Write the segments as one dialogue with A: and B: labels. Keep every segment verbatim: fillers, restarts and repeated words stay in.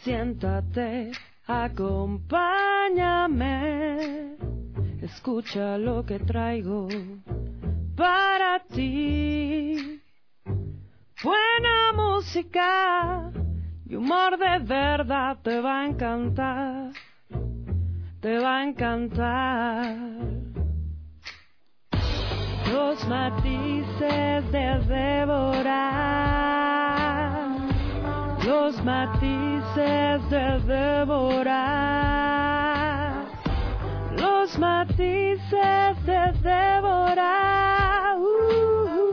A: Siéntate, acompáñame, escucha lo que traigo para ti. Buena música y humor de verdad, te va a encantar, te va a encantar. Los matices de Débora, los matices de Débora, los matices de Débora. Uh, uh.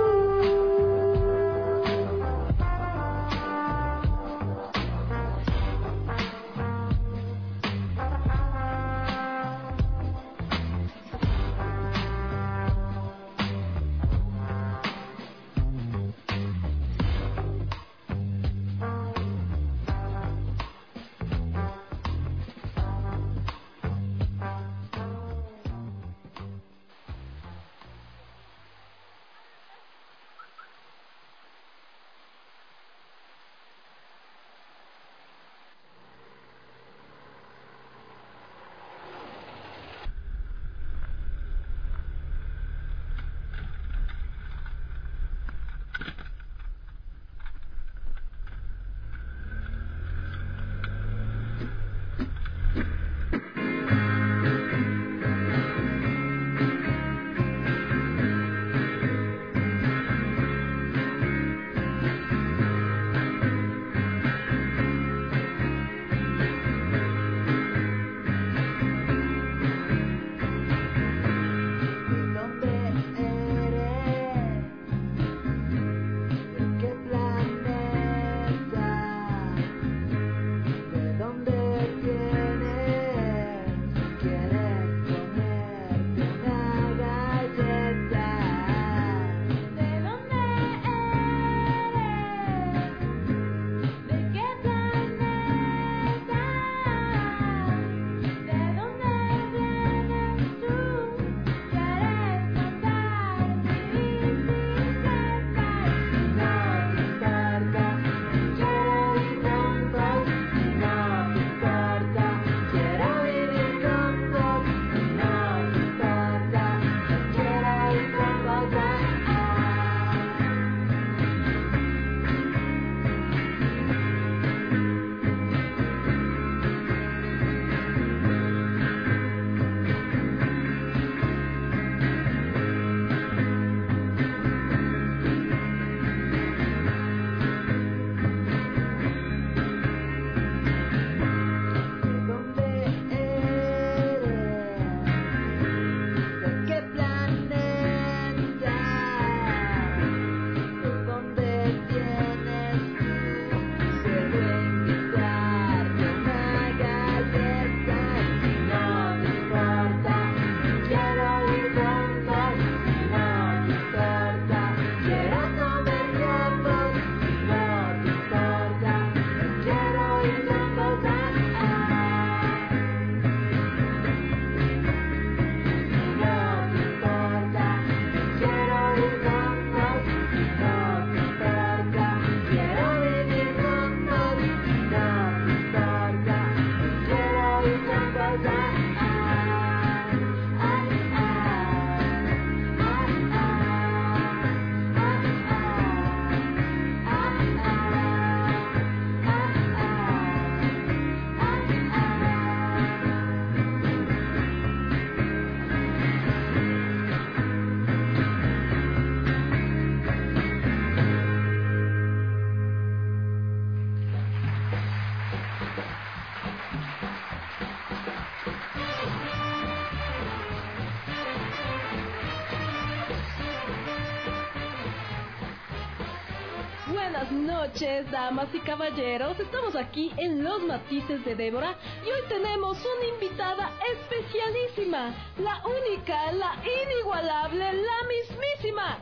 B: Buenas noches, damas y caballeros. Estamos aquí en Los Matices de Débora y hoy tenemos una invitada especialísima, la única, la inigualable, la mismísima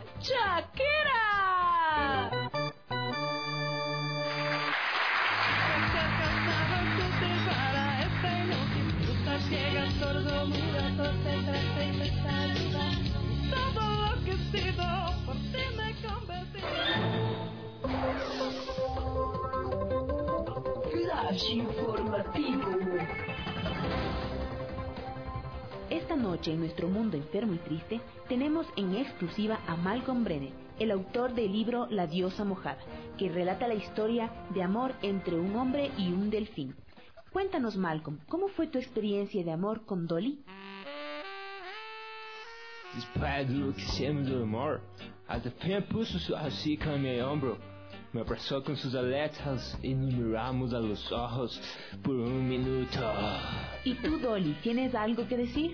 B: Shakira. Flash informativo.
C: Esta noche en nuestro mundo enfermo y triste tenemos en exclusiva a Malcolm Brenner, el autor del libro La diosa mojada, que relata la historia de amor entre un hombre y un delfín. Cuéntanos, Malcolm, ¿cómo fue tu experiencia de amor con Dolly?
D: Después de lo que hicimos del amor, el delfín puso su hocico en mi hombro, me abrazó con sus aletas y nos miramos a los ojos por un minuto.
C: ¿Y tú, Dolly, tienes algo que decir?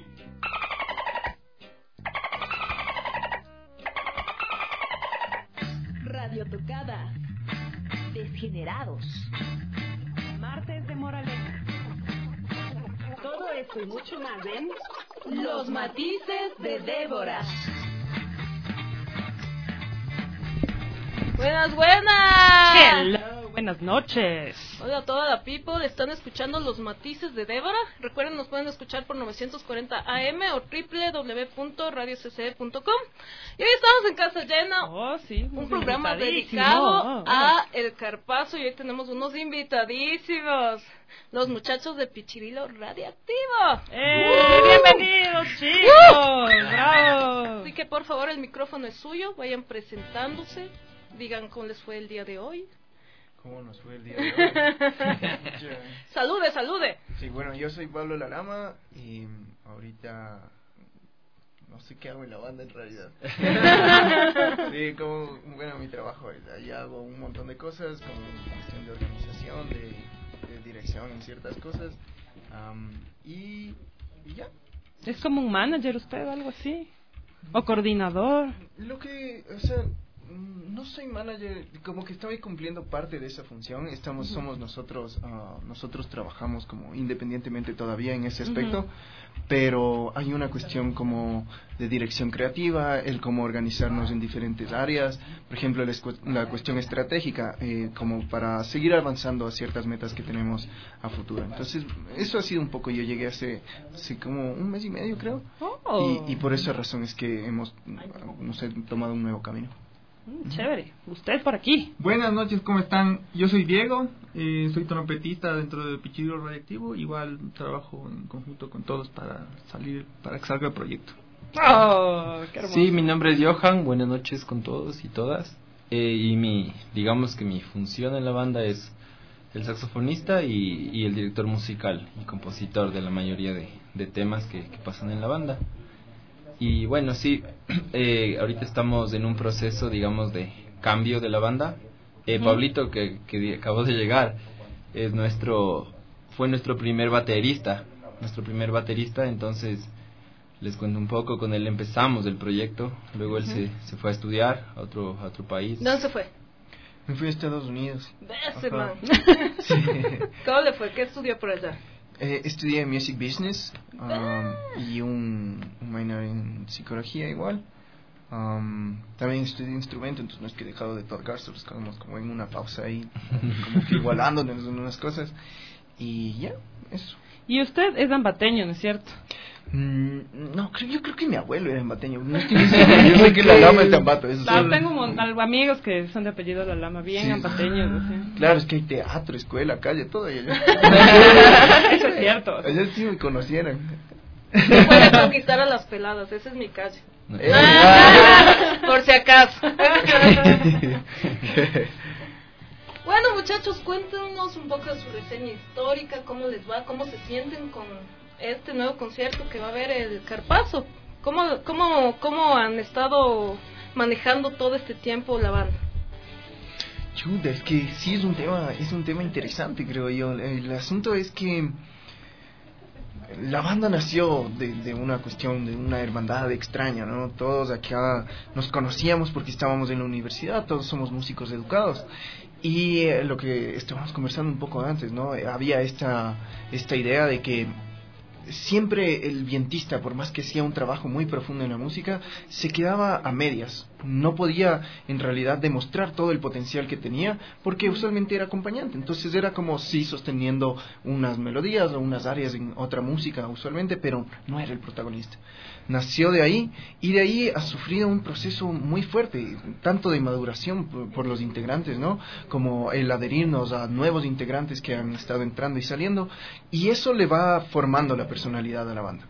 B: Radio Tocada.
C: Desgenerados.
A: Martes de moraleja. Todo esto y mucho más en
B: Los matices de Débora. Buenas, buenas.
A: Hello, buenas noches.
B: Hola a toda la people, están escuchando Los Matices de Débora. Recuerden, nos pueden escuchar por novecientos cuarenta A M o doble u doble u doble u punto radio c c punto com. Y hoy estamos en casa llena,
A: Oh, sí.
B: un programa
A: invitadísimo.
B: dedicado
A: Oh, oh.
B: a El Carpazo, y hoy tenemos unos invitadísimos, los muchachos de Pichirilo Radioactivo.
A: ¡Eh! ¡Bienvenidos, chicos! ¡Bravo!
B: Así que por favor, el micrófono es suyo, vayan presentándose, digan cómo les fue el día de hoy.
E: ¿Cómo nos fue el día de hoy?
B: Salude, salude.
E: Sí, bueno, yo soy Pablo Larama y ahorita no sé qué hago en la banda en realidad. Sí, como, bueno, mi trabajo es, ahí hago un montón de cosas, como cuestión de organización, de, de dirección en ciertas cosas, um, y, y ya.
A: ¿Es como un manager usted o algo así? ¿O coordinador?
E: Lo que, o sea, no soy manager, como que estoy cumpliendo parte de esa función. Estamos, uh-huh. somos nosotros, uh, nosotros trabajamos como independientemente todavía en ese aspecto, uh-huh. pero hay una cuestión como de dirección creativa, el cómo organizarnos en diferentes áreas, por ejemplo, la, escu- la cuestión estratégica, eh, como para seguir avanzando a ciertas metas que tenemos a futuro. Entonces, eso ha sido un poco, yo llegué hace, hace como un mes y medio, creo,
A: Oh.
E: y, y por esa razón es que hemos, no sé, tomado un nuevo camino.
A: Mm, chévere. Usted por aquí.
F: Buenas noches, ¿cómo están? Yo soy Diego, eh, soy trompetista dentro de Pichirilo Radioactivo. Igual trabajo en conjunto con todos para salir, para que salga el proyecto.
A: Oh, qué hermoso.
G: Sí, mi nombre es Johan, buenas noches con todos y todas. Eh, y mi, digamos que mi función en la banda es el saxofonista y, y el director musical y compositor de la mayoría de, de temas que, que pasan en la banda. Y bueno, sí, eh, ahorita estamos en un proceso, digamos, de cambio de la banda. Eh, Pablito, que, que acabó de llegar, es nuestro, fue nuestro primer baterista, nuestro primer baterista, entonces les cuento un poco, con él empezamos el proyecto, luego él uh-huh. se, se fue a estudiar a otro, a otro país.
B: ¿Dónde se fue?
E: Me fui a Estados Unidos.
B: Ese man.
E: Sí.
B: ¿Cómo le fue? ¿Qué estudió por allá?
E: Eh, estudié Music Business um, y un, un minor en psicología igual. Um, también estudié instrumento, entonces no es que he dejado de tocar, solo estamos como en una pausa ahí, como que igualándonos en unas cosas. Y ya, eso.
A: Y usted es ambateño, ¿no es cierto?
E: Mm, no, creo, yo creo que mi abuelo era ambateño. No estoy seguro. Yo sé que la lama es de Ambato. Eso
A: Claro,
E: solo.
A: tengo un mon- amigos que son de apellido La Lama, bien
E: Sí.
A: ambateños. Así.
E: Claro, es que hay teatro, escuela, calle, todo. Y allá.
A: Eso es cierto.
E: Allá sí me conocieran.
B: Se puede conquistar a las peladas, esa es mi calle.
G: No.
E: Eh,
B: Ah, por si acaso. Bueno, muchachos, cuéntenos un poco de su reseña histórica, cómo les va, cómo se sienten con este nuevo concierto que va a haber el Carpazo. ¿Cómo, cómo, cómo han estado manejando todo este tiempo la banda?
E: Chuta, es que sí es un tema, es un tema interesante, creo yo. El asunto es que la banda nació de, de una cuestión, de una hermandad extraña, ¿no? Todos acá nos conocíamos porque estábamos en la universidad, todos somos músicos educados. Y eh, lo que estábamos conversando un poco antes, ¿no? Había esta, esta idea de que siempre el vientista, por más que hacía un trabajo muy profundo en la música, se quedaba a medias, no podía en realidad demostrar todo el potencial que tenía porque usualmente era acompañante. Entonces era como sí sosteniendo unas melodías o unas áreas en otra música usualmente, pero no era el protagonista. Nació de ahí y de ahí ha sufrido un proceso muy fuerte, tanto de maduración por, por los integrantes, ¿no? Como el adherirnos a nuevos integrantes que han estado entrando y saliendo, y eso le va formando la personalidad a la banda.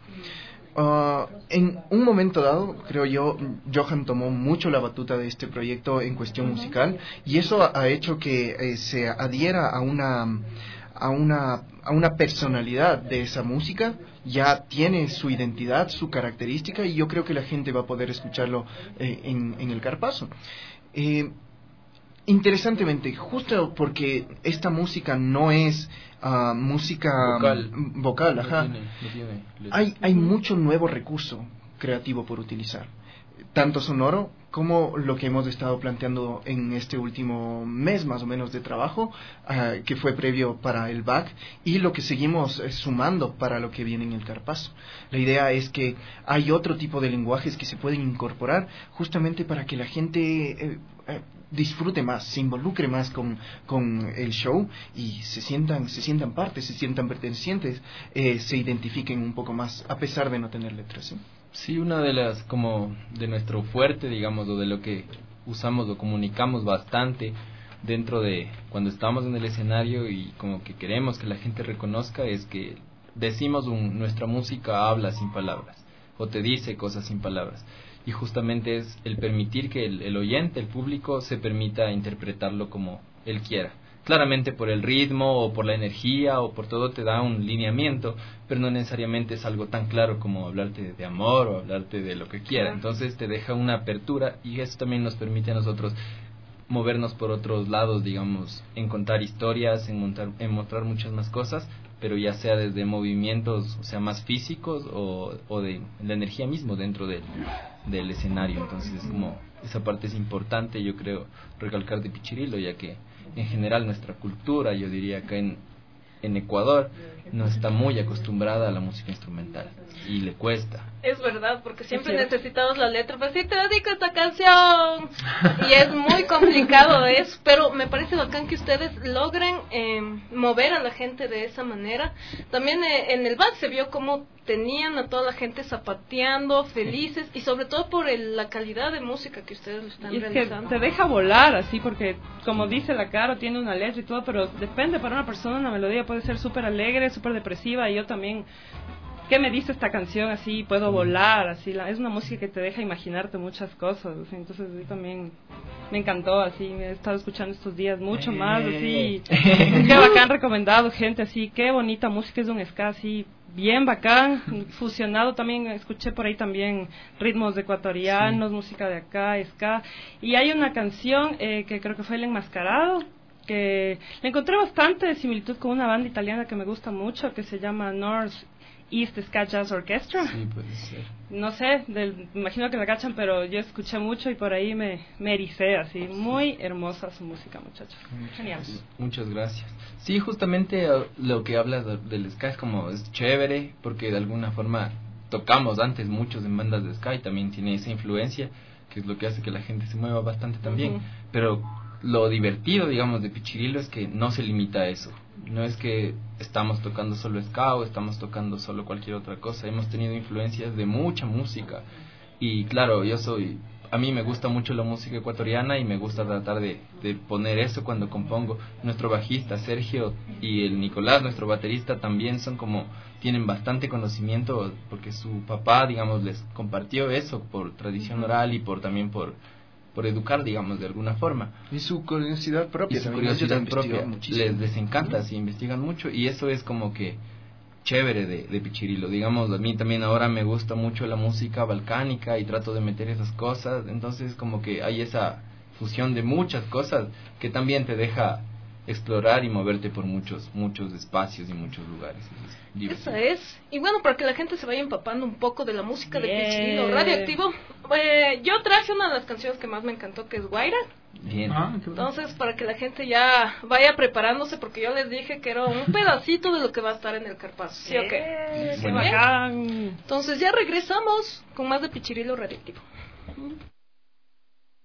E: Uh, en un momento dado, creo yo, Johan tomó mucho la batuta de este proyecto en cuestión musical, y eso ha, ha hecho que eh, se adhiera a una a una a una personalidad de esa música. Ya tiene su identidad, su característica, y yo creo que la gente va a poder escucharlo eh, en, en el Carpazo. Eh, interesantemente, justo porque esta música no es uh, música
G: vocal,
E: vocal ajá,
G: no tiene, no tiene
E: hay, hay mucho nuevo recurso creativo por utilizar, tanto sonoro como lo que hemos estado planteando en este último mes más o menos de trabajo, uh, que fue previo para el B A C, y lo que seguimos eh, sumando para lo que viene en el Carpazo. La idea es que hay otro tipo de lenguajes que se pueden incorporar justamente para que la gente eh, eh, disfrute más, se involucre más con, con el show y se sientan, se sientan parte, se sientan pertenecientes, eh, se identifiquen un poco más a pesar de no tener letras, ¿sí?
G: Sí, una de las, como de nuestro fuerte, digamos, o de lo que usamos o comunicamos bastante dentro de cuando estamos en el escenario y como que queremos que la gente reconozca, es que decimos un, nuestra música habla sin palabras o te dice cosas sin palabras, y justamente es el permitir que el, el oyente, el público, se permita interpretarlo como él quiera. Claramente por el ritmo o por la energía o por todo te da un lineamiento, pero no necesariamente es algo tan claro como hablarte de, de amor o hablarte de lo que quiera. Entonces te deja una apertura, y eso también nos permite a nosotros movernos por otros lados, digamos, en contar historias, en, montar, en mostrar muchas más cosas, pero ya sea desde movimientos, o sea, más físicos o, o de la energía mismo dentro del, del escenario. Entonces es como, esa parte es importante, yo creo, recalcar de Pichirilo, ya que en general nuestra cultura, yo diría que en, en Ecuador no está muy acostumbrada a la música instrumental y le cuesta.
B: Es verdad, porque siempre sí, necesitamos la letra, pues sí, te dedico esta canción y es muy complicado eso, pero me parece bacán que ustedes logren eh, mover a la gente de esa manera. También eh, en el B A C se vio cómo tenían a toda la gente zapateando, felices, y sobre todo por el, la calidad de música que ustedes lo están
A: y es
B: realizando.
A: Que te deja volar así, porque como dice la Caro, tiene una letra y todo, pero depende, para una persona una melodía puede ser súper alegre, súper depresiva, y yo también, ¿qué me dice esta canción? Así puedo volar, así la, es una música que te deja imaginarte muchas cosas, así, entonces a mí también me encantó, así, me he estado escuchando estos días mucho más, así, qué bacán, recomendado, gente, así, qué bonita música, es un ska, así, bien bacán, fusionado también, escuché por ahí también ritmos ecuatorianos, sí, música de acá, ska, y hay una canción eh, que creo que fue El Enmascarado, que le encontré bastante similitud con una banda italiana que me gusta mucho, que se llama North East Ska Jazz Orchestra.
G: Sí, puede ser.
A: No sé, del, me imagino que la cachan, pero yo escuché mucho y por ahí me, me ericé, así. Muy hermosa su música, muchachos.
G: Muchas,
A: genial.
G: Muchas gracias. Sí, justamente lo que hablas del ska es como, es chévere, porque de alguna forma tocamos antes muchos en bandas de ska y también tiene esa influencia, que es lo que hace que la gente se mueva bastante también. Uh-huh. Pero lo divertido, digamos, de Pichirilo es que no se limita a eso. No es que estamos tocando solo ska o estamos tocando solo cualquier otra cosa. Hemos tenido influencias de mucha música. Y claro, yo soy... A mí me gusta mucho la música ecuatoriana y me gusta tratar de, de poner eso cuando compongo. Nuestro bajista Sergio y el Nicolás, nuestro baterista, también son como... Tienen bastante conocimiento porque su papá, digamos, les compartió eso por tradición oral y por también por... por educar, digamos, de alguna forma.
E: Y su curiosidad propia.
G: Y su curiosidad propia. Les, les encanta, se investigan mucho, y eso es como que chévere de, de Pichirilo. Digamos, a mí también ahora me gusta mucho la música balcánica y trato de meter esas cosas, entonces como que hay esa fusión de muchas cosas que también te deja explorar y moverte por muchos muchos espacios y muchos lugares.
B: Esa es. Y bueno, para que la gente se vaya empapando un poco de la música yeah. de Pichirilo Radioactivo, eh, yo traje una de las canciones que más me encantó, que es Guaira.
G: Bien.
B: Ah, entonces, para que la gente ya vaya preparándose, porque yo les dije que era un pedacito de lo que va a estar en el Carpazo. ¿Sí o qué?
A: Yeah, qué bacán.
B: Entonces ya regresamos con más de Pichirilo Radioactivo.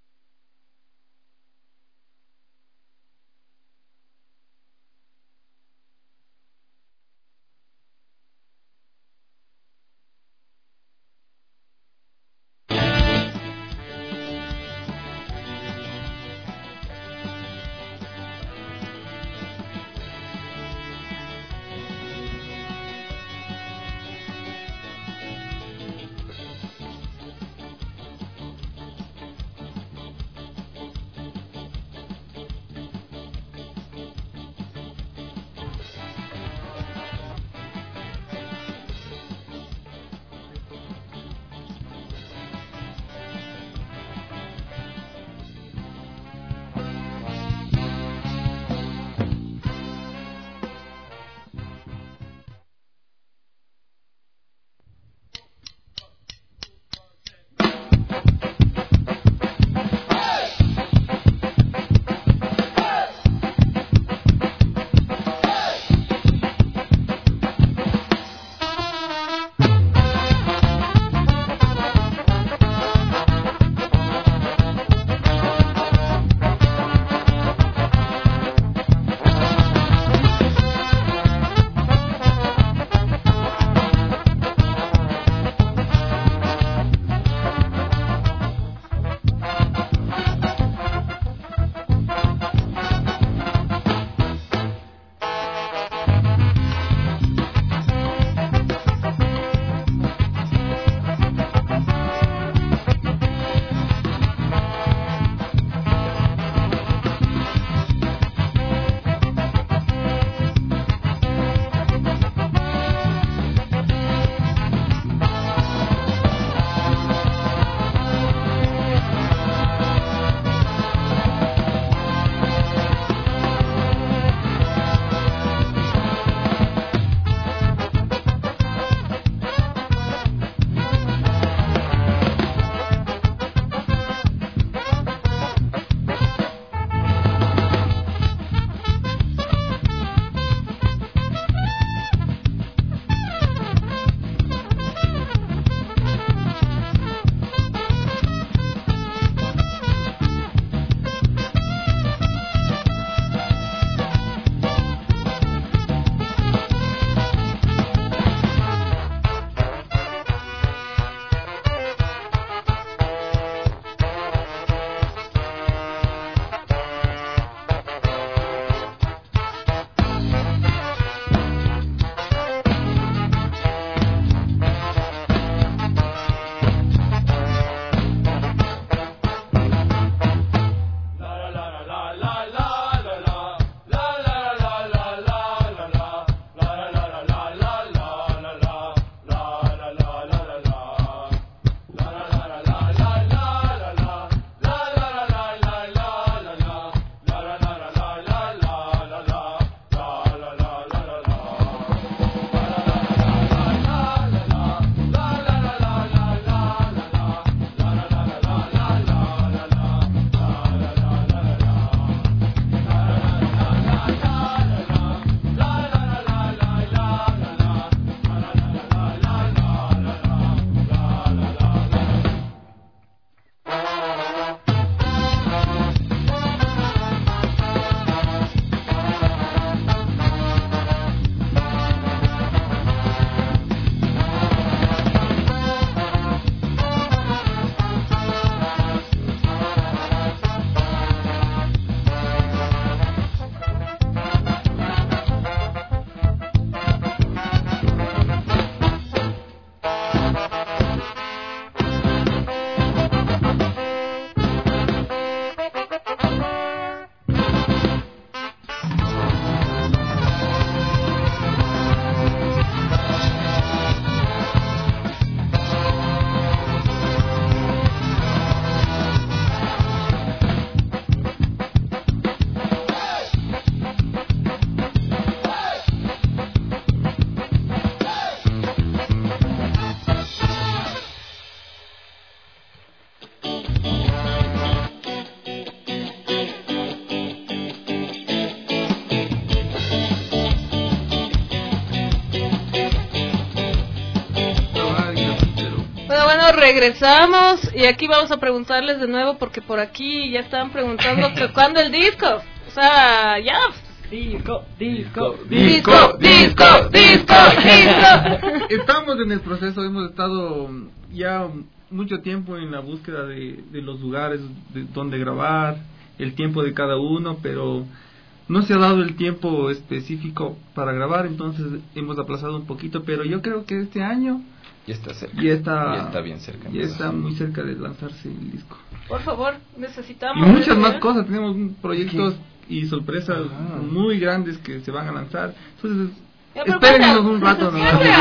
B: regresamos y aquí vamos a preguntarles de nuevo porque por aquí ya estaban preguntando que cuándo el disco. O sea, ya.
A: Disco, disco,
B: disco, disco, disco, disco.
F: Estamos en el proceso, hemos estado ya mucho tiempo en la búsqueda de, de los lugares de donde grabar, el tiempo de cada uno, pero no se ha dado el tiempo específico para grabar, entonces hemos aplazado un poquito, pero yo creo que este año
G: ya está cerca,
F: ya está,
G: ya está bien cerca,
F: ya está muy cerca de lanzarse el disco.
B: Por favor, necesitamos
F: y muchas
B: ¿eh?
F: más cosas, tenemos proyectos ¿Qué? y sorpresas
E: ah.
F: muy grandes que se van a lanzar, entonces
B: ya,
F: espérennos un rato, ¿no?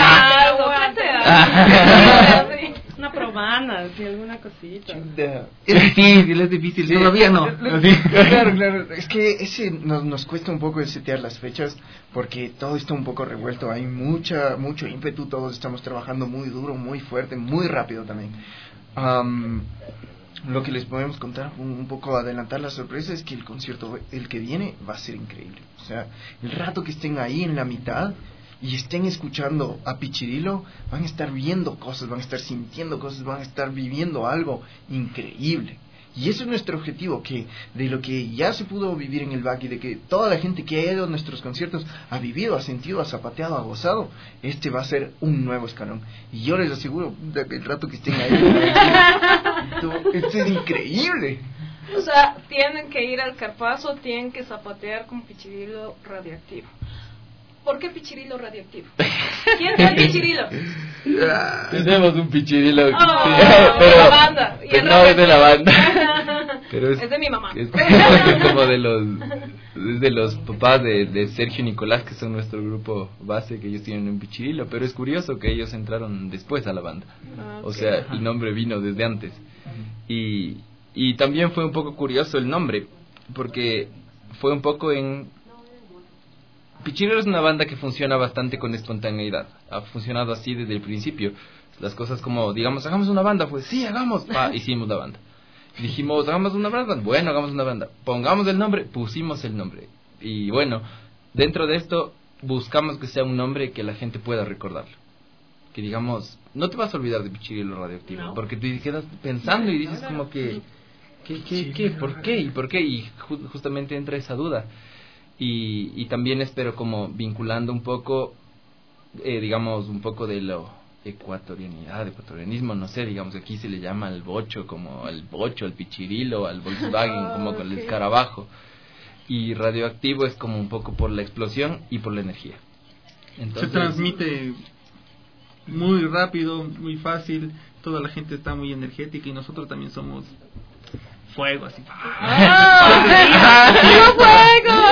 A: Una probana, así, alguna cosita.
F: Es difícil, es difícil, sí, todavía no.
E: Claro, claro, es que ese nos, nos cuesta un poco el setear las fechas porque todo está un poco revuelto, hay mucha mucho ímpetu, todos estamos trabajando muy duro, muy fuerte, muy rápido también. Um, lo que les podemos contar, un, un poco adelantar la sorpresa, es que el concierto, el que viene, va a ser increíble. O sea, el rato que estén ahí en la mitad y estén escuchando a Pichirilo, van a estar viendo cosas, van a estar sintiendo cosas, van a estar viviendo algo increíble. Y eso es nuestro objetivo, que de lo que ya se pudo vivir en el Back y de que toda la gente que ha ido a nuestros conciertos ha vivido, ha sentido, ha zapateado, ha gozado, este va a ser un nuevo escalón. Y yo les aseguro, de que el rato que estén ahí, esto, esto es increíble.
B: O sea, tienen que ir al Carpazo, tienen que zapatear con Pichirilo radioactivo. ¿Por qué Pichirilo radioactivo? ¿Quién es el Pichirilo?
G: Tenemos un Pichirilo.
B: Oh,
G: sí,
B: pero, de la banda. ¿Y el
G: no es de la banda. Pero es,
B: es de mi mamá.
G: Es, es como de los es de los papás de, de Sergio y Nicolás, que son nuestro grupo base, que ellos tienen un Pichirilo. Pero es curioso que ellos entraron después a la banda. Okay. O sea, el nombre vino desde antes. Y, y también fue un poco curioso el nombre, porque fue un poco en... Pichirilo es una banda que funciona bastante con espontaneidad. Ha funcionado así desde el principio. Las cosas como, digamos, hagamos una banda, pues sí, hagamos. Ah, hicimos la banda. Dijimos, hagamos una banda, bueno, hagamos una banda. Pongamos el nombre, pusimos el nombre. Y bueno, dentro de esto buscamos que sea un nombre que la gente pueda recordarlo. Que digamos, no te vas a olvidar de Pichirilo radioactivo, no. Porque tú quedas pensando y dices como que, ¿qué, qué, qué, por qué y por qué? Y ju- justamente entra esa duda. Y, y también espero como vinculando un poco, eh, digamos, un poco de lo ecuatorianidad, ecuatorianismo, no sé, digamos, aquí se le llama al bocho, como al bocho, al Pichirilo, al Volkswagen, oh, como con okay. el escarabajo. Y radioactivo es como un poco por la explosión y por la energía. Entonces,
F: se transmite muy rápido, muy fácil, toda la gente está muy energética y nosotros también somos... fuego, así.
B: ¡Ah! ¡Fuego!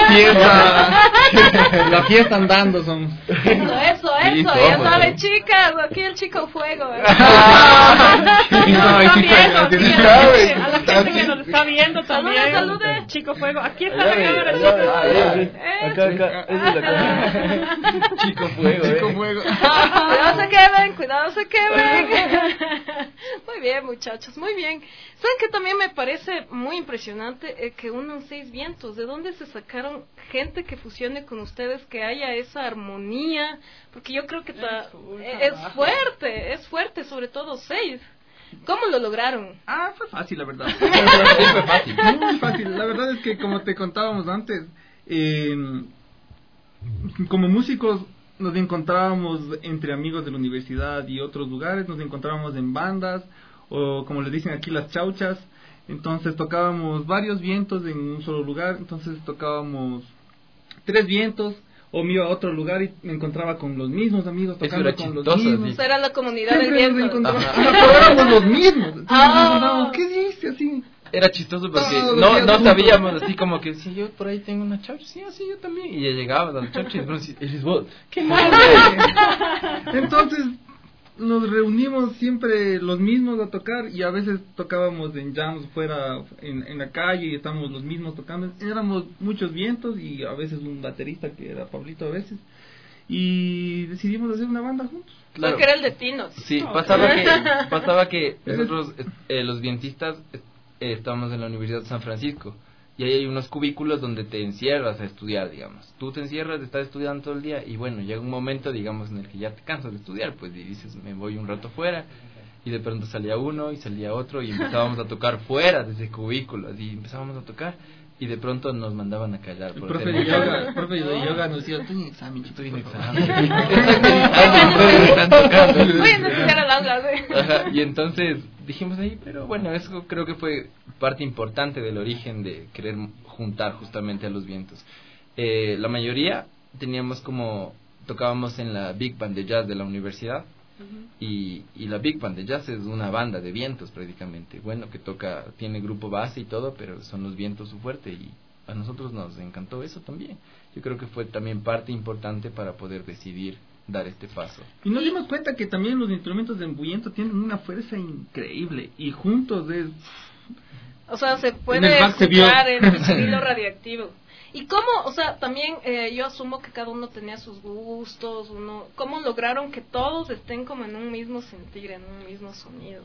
F: Fiesta. La fiesta andando son.
B: Eso, eso, eso. Ya saben, chicas, aquí el chico fuego. ¿eh?
A: No, no, viendo, aquí, aquí, a la gente que nos está viendo también.
B: Salude, salude.
A: Chico fuego. Aquí está la cámara.
G: Acá, acá. Esa es la cámara. Chico fuego.
E: Chico fuego.
B: Cuidado se quemen, cuidado se quemen. Muy bien, muchachos, muy bien. ¿Saben que también me parece muy impresionante eh, que unan seis vientos? ¿De dónde se sacaron gente que fusione con ustedes, que haya esa armonía? Porque yo creo que ta, eh, es fuerte, es fuerte, sobre todo seis. ¿Cómo lo lograron?
F: Ah, fue fácil, la verdad.
G: Sí, fue fácil.
F: Muy fácil. La verdad es que, como te contábamos antes, eh, como músicos nos encontrábamos entre amigos de la universidad y otros lugares, nos encontrábamos en bandas, o como le dicen aquí, las chauchas. Entonces tocábamos varios vientos en un solo lugar, entonces tocábamos tres vientos, o me iba a otro lugar y me encontraba con los mismos amigos tocando con los mismos.
B: Eso era la comunidad del viento.
F: Éramos los mismos. Entonces
B: ah.
F: ¿qué dice así?
G: Era chistoso porque no, no sabíamos, así como que si yo por ahí tengo una chaucha, sí, así yo también. Y ya llegabas a la chaucha y después eres vos. ¡Qué mal!
F: Entonces nos reunimos siempre los mismos a tocar, y a veces tocábamos en jams fuera en, en la calle y estábamos los mismos tocando. Éramos muchos vientos y a veces un baterista que era Pablito a veces, y decidimos hacer una banda juntos.
B: Claro. Porque era el de Tinos.
G: Sí, pasaba que, pasaba que nosotros eh, los vientistas eh, estábamos en la Universidad de San Francisco, y ahí hay unos cubículos donde te encierras a estudiar, digamos. Tú te encierras, estás estudiando todo el día, y bueno, llega un momento, digamos, en el que ya te cansas de estudiar, pues, y dices, me voy un rato fuera, y de pronto salía uno y salía otro y empezábamos a tocar fuera de ese cubículo, así empezábamos a tocar y de pronto nos mandaban a callar.
F: El
G: por
F: profe
G: hacer
F: de
G: mucho-
F: yoga, el profe de yoga nos decía, estoy en examen,
G: Estoy en
F: por favor".
G: examen. Ustedes están tocando.
B: Voy a necesitar al aula, sí.
G: Ajá, y entonces dijimos ahí, pero bueno, eso creo que fue parte importante del origen de querer juntar justamente a los vientos. Eh, la mayoría teníamos como, tocábamos en la Big Band de Jazz de la universidad, y, y la Big Band de Jazz es una banda de vientos prácticamente, bueno, que toca, tiene grupo base y todo, pero son los vientos su fuerte, y a nosotros nos encantó eso también. Yo creo que fue también parte importante para poder decidir dar este paso.
F: Y nos dimos cuenta que también los instrumentos de viento tienen una fuerza increíble y juntos es...
B: O sea, se
F: En
B: puede
F: el back se vio.
B: escuchar el estilo radioactivo. ¿Y cómo, o sea, también eh, yo asumo que cada uno tenía sus gustos, uno, cómo lograron que todos estén como en un mismo sentir, en un mismo sonido?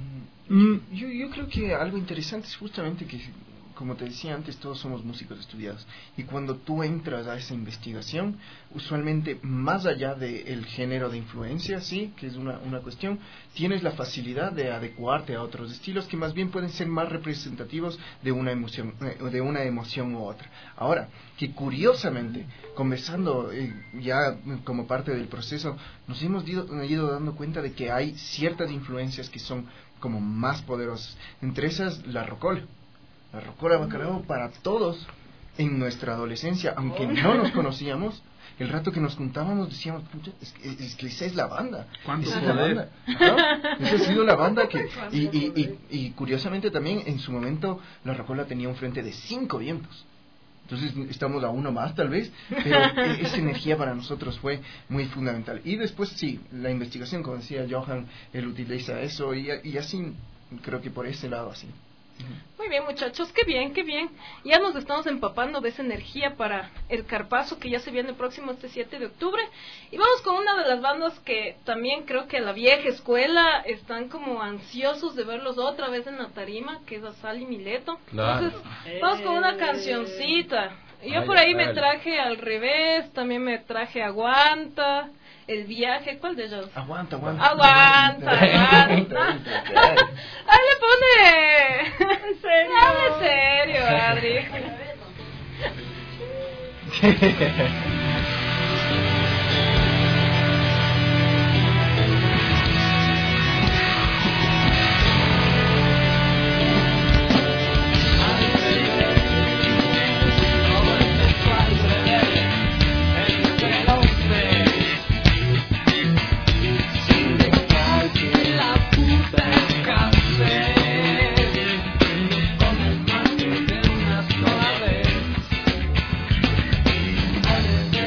E: Mm, Yo, yo creo que algo interesante es justamente que, como te decía antes, todos somos músicos estudiados. Y cuando tú entras a esa investigación, usualmente, más allá del género de influencia, sí, que es una, una cuestión, tienes la facilidad de adecuarte a otros estilos que más bien pueden ser más representativos de una emoción, eh, de una emoción u otra. Ahora, que curiosamente, conversando eh, ya como parte del proceso, nos hemos ido, ido dando cuenta de que hay ciertas influencias que son como más poderosas. Entre esas, la rocola. La rocola Bacalao para todos en nuestra adolescencia, aunque no nos conocíamos, el rato que nos juntábamos decíamos, pucha, es, que- es que esa es la banda.
F: ¿Cuánto
E: Esa es la
F: poder?
E: banda. Ajá, esa ha sido la banda que... Y, y, y, y curiosamente también en su momento la rocola tenía un frente de cinco vientos. Entonces estamos a uno más tal vez, pero e- esa energía para nosotros fue muy fundamental. Y después sí, la investigación, como decía Johan, él utiliza eso y, y así, creo que por ese lado así.
B: Muy bien, muchachos, qué bien, qué bien. Ya nos estamos empapando de esa energía para el Carpazo que ya se viene próximo este siete de octubre. Y vamos con una de las bandas que también creo que a la vieja escuela están como ansiosos de verlos otra vez en la tarima, que es Asal y Mileto.
G: Claro.
B: Entonces, vamos con una cancioncita. Yo
G: Vaya,
B: por ahí me
G: dale.
B: traje Al Revés, también me traje Aguanta, El Viaje, ¿cuál de ellos?
E: Aguanta, aguanta.
B: Aguanta, aguanta. ¡Ahí le pone! ¿En serio? ¡Ah, de serio, Adri!
H: Con el manto de una sola vez.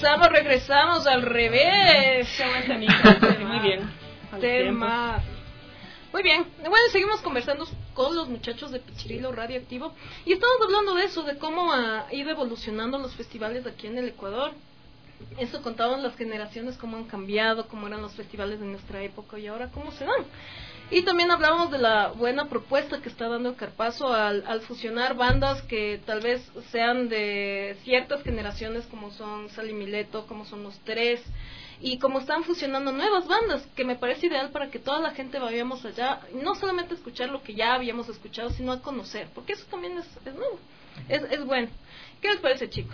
B: regresamos, regresamos al revés.
A: Qué buen temita, muy bien.
B: Tema. Muy bien, bueno, seguimos conversando con los muchachos de Pichirilo Radioactivo y estamos hablando de eso, de cómo ha ido evolucionando los festivales aquí en el Ecuador. Eso contaban las generaciones, cómo han cambiado, cómo eran los festivales de nuestra época y ahora cómo se dan. Y también hablamos de la buena propuesta que está dando Carpazo al, al fusionar bandas que tal vez sean de ciertas generaciones, como son Sally Mileto, como son Los Tres, y como están fusionando nuevas bandas, que me parece ideal para que toda la gente vayamos allá, no solamente a escuchar lo que ya habíamos escuchado, sino a conocer, porque eso también es, es nuevo, es, es bueno. ¿Qué les parece, chicos?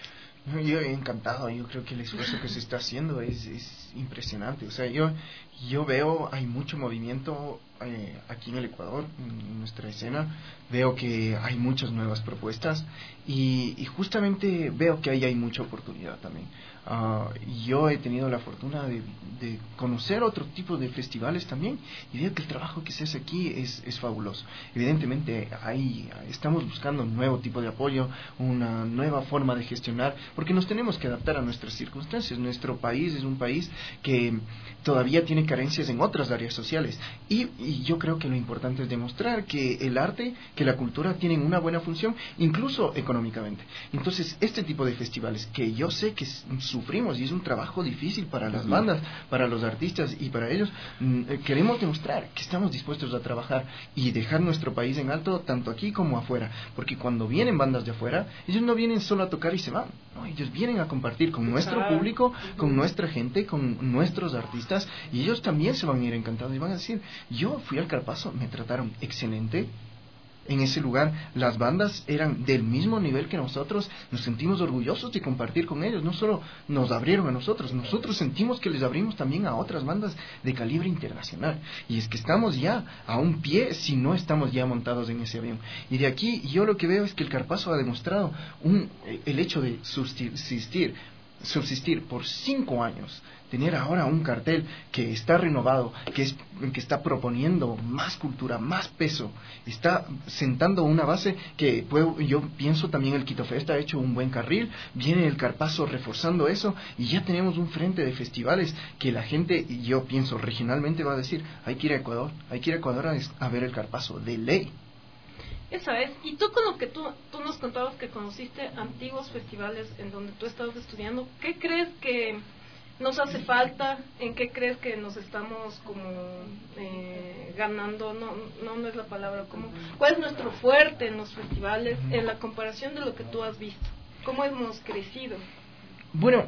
E: Yo encantado, yo creo que el esfuerzo que se está haciendo es, es impresionante. O sea, yo yo veo, hay mucho movimiento eh, aquí en el Ecuador, en nuestra escena. Veo que hay muchas nuevas propuestas y, y justamente veo que ahí hay mucha oportunidad también. Uh, yo he tenido la fortuna de, de conocer otro tipo de festivales también y veo que el trabajo que se hace aquí es, es fabuloso. Evidentemente ahí estamos buscando un nuevo tipo de apoyo, una nueva forma de gestionar, porque nos tenemos que adaptar a nuestras circunstancias. Nuestro país es un país que todavía tiene carencias en otras áreas sociales y, y yo creo que lo importante es demostrar que el arte, que la cultura tienen una buena función, incluso económicamente. Entonces este tipo de festivales que yo sé que sufrimos y es un trabajo difícil para las bandas, para los artistas y para ellos, queremos demostrar que estamos dispuestos a trabajar y dejar nuestro país en alto tanto aquí como afuera, porque cuando vienen bandas de afuera, ellos no vienen solo a tocar y se van, no, ellos vienen a compartir con nuestro público, con nuestra gente, con nuestros artistas, y ellos también se van a ir encantados y van a decir, yo fui al Carpazo, me trataron excelente. En ese lugar las bandas eran del mismo nivel que nosotros, nos sentimos orgullosos de compartir con ellos, no solo nos abrieron a nosotros, nosotros sentimos que les abrimos también a otras bandas de calibre internacional, y es que estamos ya a un pie si no estamos ya montados en ese avión. Y de aquí yo lo que veo es que el Carpazo ha demostrado un, el hecho de subsistir, subsistir por cinco años, tener ahora un cartel que está renovado, que es que está proponiendo más cultura, más peso, está sentando una base que puedo, yo pienso también el Quito Fest ha hecho un buen carril, viene el Carpazo reforzando eso y ya tenemos un frente de festivales que la gente, yo pienso regionalmente va a decir, hay que ir a Ecuador, hay que ir a Ecuador a, a ver el Carpazo, de ley.
B: Esa es, y tú con lo que tú, tú nos contabas que conociste antiguos festivales en donde tú estabas estudiando, ¿qué crees que nos hace falta? ¿En qué crees que nos estamos como eh, ganando? No, no, no es la palabra, como, ¿cuál es nuestro fuerte en los festivales en la comparación de lo que tú has visto? ¿Cómo hemos crecido?
E: Bueno,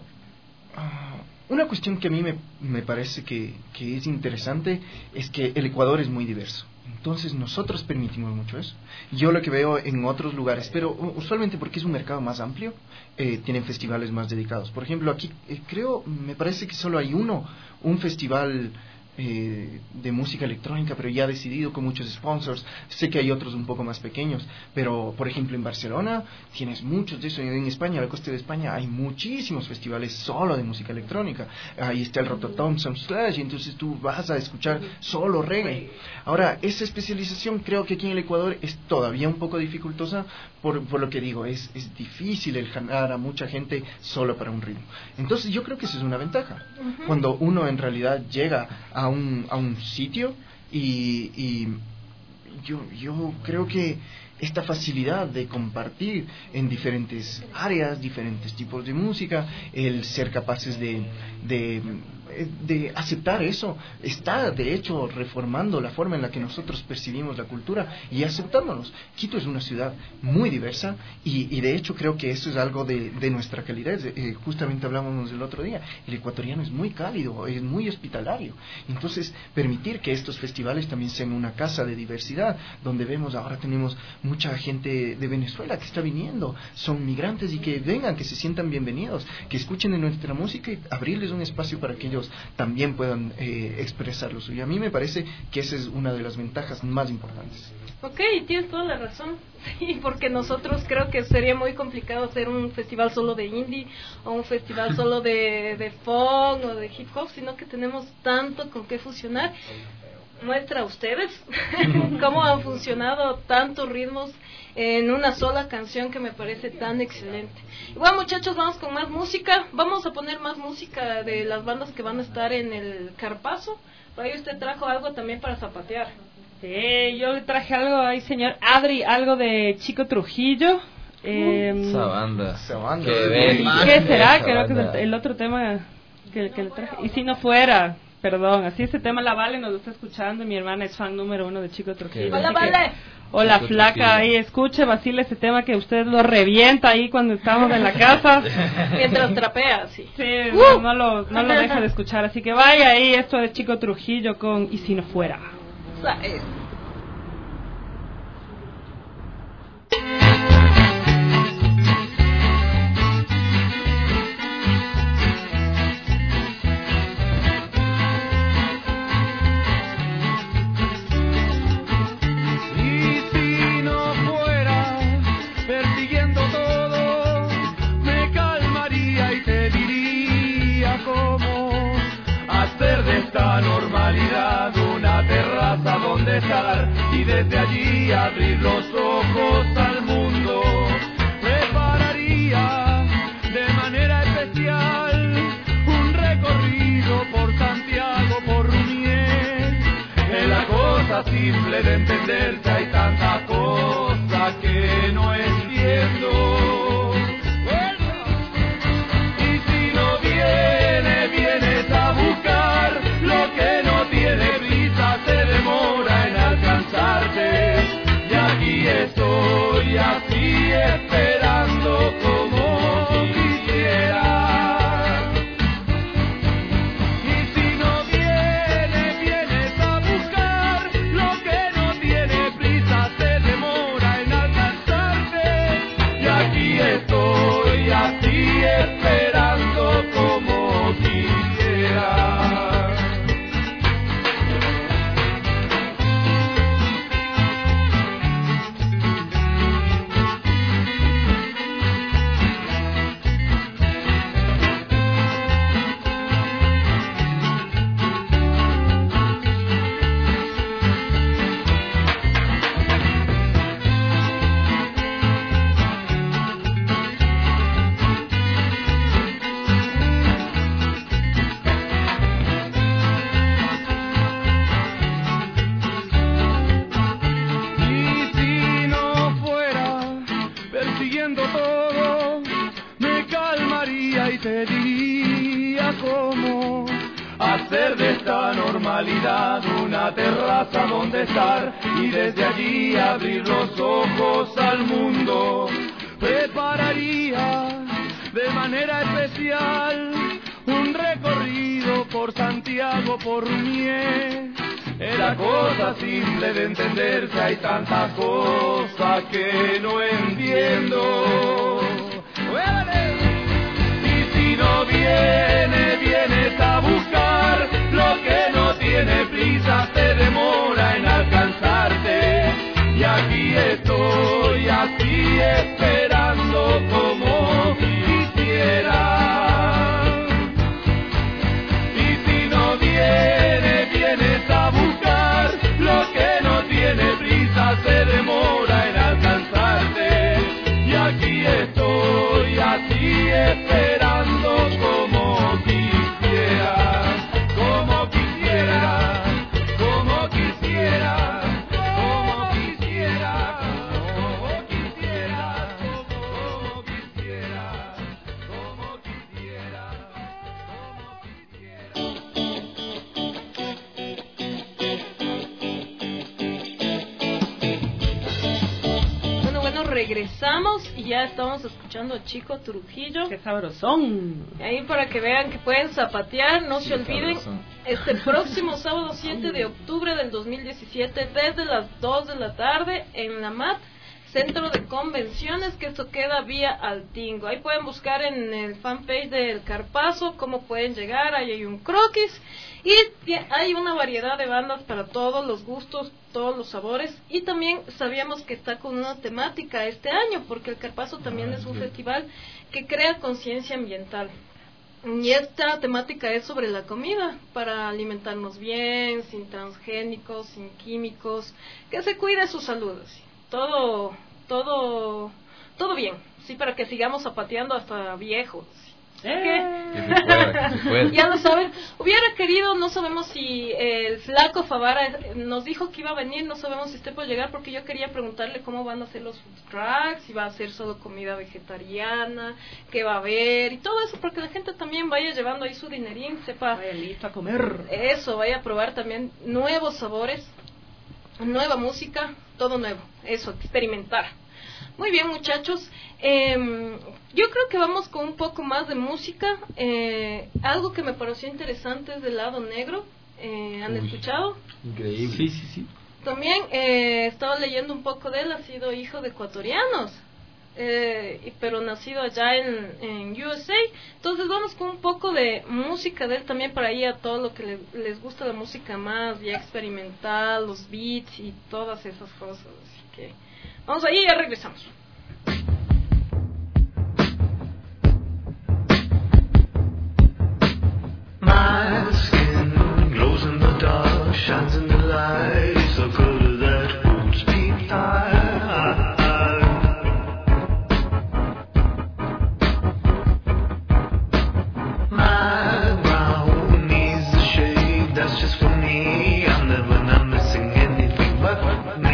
E: uh, una cuestión que a mí me, me parece que, que es interesante es que el Ecuador es muy diverso. Entonces nosotros permitimos mucho eso. Yo lo que veo en otros lugares, pero usualmente porque es un mercado más amplio, eh, tienen festivales más dedicados. Por ejemplo, aquí eh, creo, me parece que solo hay uno, un festival eh, de música electrónica, pero ya decidido con muchos sponsors. Sé que hay otros un poco más pequeños, pero por ejemplo en Barcelona tienes muchos de eso. En España, a la costa de España, hay muchísimos festivales solo de música electrónica. Ahí está el Rototom Sound Slash, y entonces tú vas a escuchar solo reggae. Ahora, esa especialización creo que aquí en el Ecuador es todavía un poco dificultosa, por, por lo que digo, es, es difícil el jalar a mucha gente solo para un ritmo. Entonces yo creo que esa es una ventaja. Uh-huh. Cuando uno en realidad llega a un, a un sitio y, y yo, yo creo que esta facilidad de compartir en diferentes áreas, diferentes tipos de música, el ser capaces de, de, de aceptar eso, está de hecho reformando la forma en la que nosotros percibimos la cultura y aceptándonos. Quito es una ciudad muy diversa y, y de hecho creo que eso es algo de, de nuestra calidez. Eh, justamente hablábamos el otro día, el ecuatoriano es muy cálido, es muy hospitalario. Entonces, permitir que estos festivales también sean una casa de diversidad, donde vemos ahora tenemos mucha gente de Venezuela que está viniendo, son migrantes y que vengan, que se sientan bienvenidos, que escuchen de nuestra música y abrirles un espacio para que ellos también puedan eh, expresar lo suyo. A mí me parece que esa es una de las ventajas más importantes.
B: Ok, tienes toda la razón. Sí, porque nosotros creo que sería muy complicado hacer un festival solo de indie o un festival solo de, de funk o de hip hop, sino que tenemos tanto con qué fusionar. muestra a ustedes cómo han funcionado tantos ritmos en una sola canción que me parece tan excelente. Y bueno, muchachos, vamos con más música. Vamos a poner más música de las bandas que van a estar en el Carpazo. Por ahí usted trajo algo también para zapatear.
A: Sí, yo le traje algo ahí, señor Adri, algo de Chico Trujillo. Eh,
G: Esa banda.
E: Esa banda.
G: Qué,
E: Qué
G: bello.
A: ¿Qué será?
G: Esa
A: Creo que es
G: banda.
A: el, el otro tema que, que le traje. Y si no fuera, perdón, así ese tema la Vale nos lo está escuchando. Mi hermana es fan número uno de Chico Trujillo.
B: Hola,
A: así que-
B: Vale.
A: Hola,
G: Chico
A: flaca,
G: Trujillo.
A: ahí escuche, vacile ese tema que usted lo revienta ahí cuando estamos en la casa.
B: Mientras trapea, sí.
A: Sí, no, no lo, no lo deja de escuchar. Así que vaya ahí, esto de Chico Trujillo con Y si no fuera.
B: O sea, es-
H: Y si no fuera persiguiendo todo, me calmaría y te diría cómo hacer de esta normalidad una terraza donde estar y desde allí abrir los ojos al mundo. Prepararía de manera especial un recorrido por Santiago, por Rumier. Es la cosa simple de entender que hay tanta cosa que no entiendo. Y si no viene, vienes a buscar lo que no tiene prisa, se demora en alcanzarte. Y aquí estoy así esperando como quisiera. Y si no viene, vienes a buscar lo que no tiene prisa, se demora en alcanzarte. Y aquí estoy así esperando como quisiera. Y si no fuera persiguiendo todo, me calmaría y te diría cómo hacer de esta normalidad una terraza donde estar y desde allí abrir los ojos al mundo. Prepararía de manera especial un recorrido por Santiago, por Rumier. Es la cosa simple de entender que hay tanta cosa que no entiendo. Y si no viene, vienes a buscar lo que no tiene prisa, se demora en alcanzarte. Y aquí estoy así esperando como quisiera. Y si no viene, vienes a buscar lo que no tiene prisa, se demora en alcanzarte. Y aquí estoy así esperando como quisiera, como quisiera, como quisiera, como quisiera, como quisiera, como quisiera, como quisiera, como quisiera.
B: Bueno, bueno, regresamos y ya estamos escuchando a Chico Trujillo.
A: Qué sabrosón.
B: Ahí para que vean que pueden zapatear, no
G: Sí,
B: se olviden,
G: sabrosón.
B: este próximo sábado siete de octubre del dos mil diecisiete desde las dos de la tarde en la M A T, Centro de Convenciones, que esto queda vía Altingo. Ahí pueden buscar en el fanpage del Carpazo cómo pueden llegar, ahí hay un croquis y ti- hay una variedad de bandas para todos los gustos, todos los sabores, y también sabíamos que está con una temática este año, porque el Carpazo también
G: Ah,
B: es un
G: sí.
B: festival que crea conciencia ambiental. Y esta temática es sobre la comida, para alimentarnos bien, sin transgénicos, sin químicos, que se cuide su salud, así. todo, todo, todo bien, sí, para que sigamos zapateando hasta viejos.
A: Eh.
G: Que se pueda, que se pueda.
B: Ya lo saben, hubiera querido, no sabemos si el flaco Favara nos dijo que iba a venir, no sabemos si usted puede llegar, porque yo quería preguntarle cómo van a ser los food trucks, si va a ser solo comida vegetariana, qué va a haber y todo eso, porque la gente también vaya llevando ahí su dinerín, sepa,
A: Vaya listo a comer.
B: eso, vaya a probar también nuevos sabores, nueva música, todo nuevo, eso, experimentar. Muy bien, muchachos, eh, yo creo que vamos con un poco más de música. Eh, algo que me pareció interesante es del Lado Negro. Eh, ¿Han
G: Uy,
B: escuchado?
G: Increíble.
F: Sí, sí, sí.
B: También eh, estaba leyendo un poco de él, ha sido hijo de ecuatorianos, eh, pero nacido allá en, en U S A. Entonces vamos con un poco de música de él también, para ir a todo lo que le, les gusta la música más ya experimental, los beats y todas esas cosas. Así que vamos ahí y ya regresamos.
H: My skin glows in the dark, shines in the light. It's the color that holds me tight. My brown needs a shade that's just for me. I'm never not missing anything but me.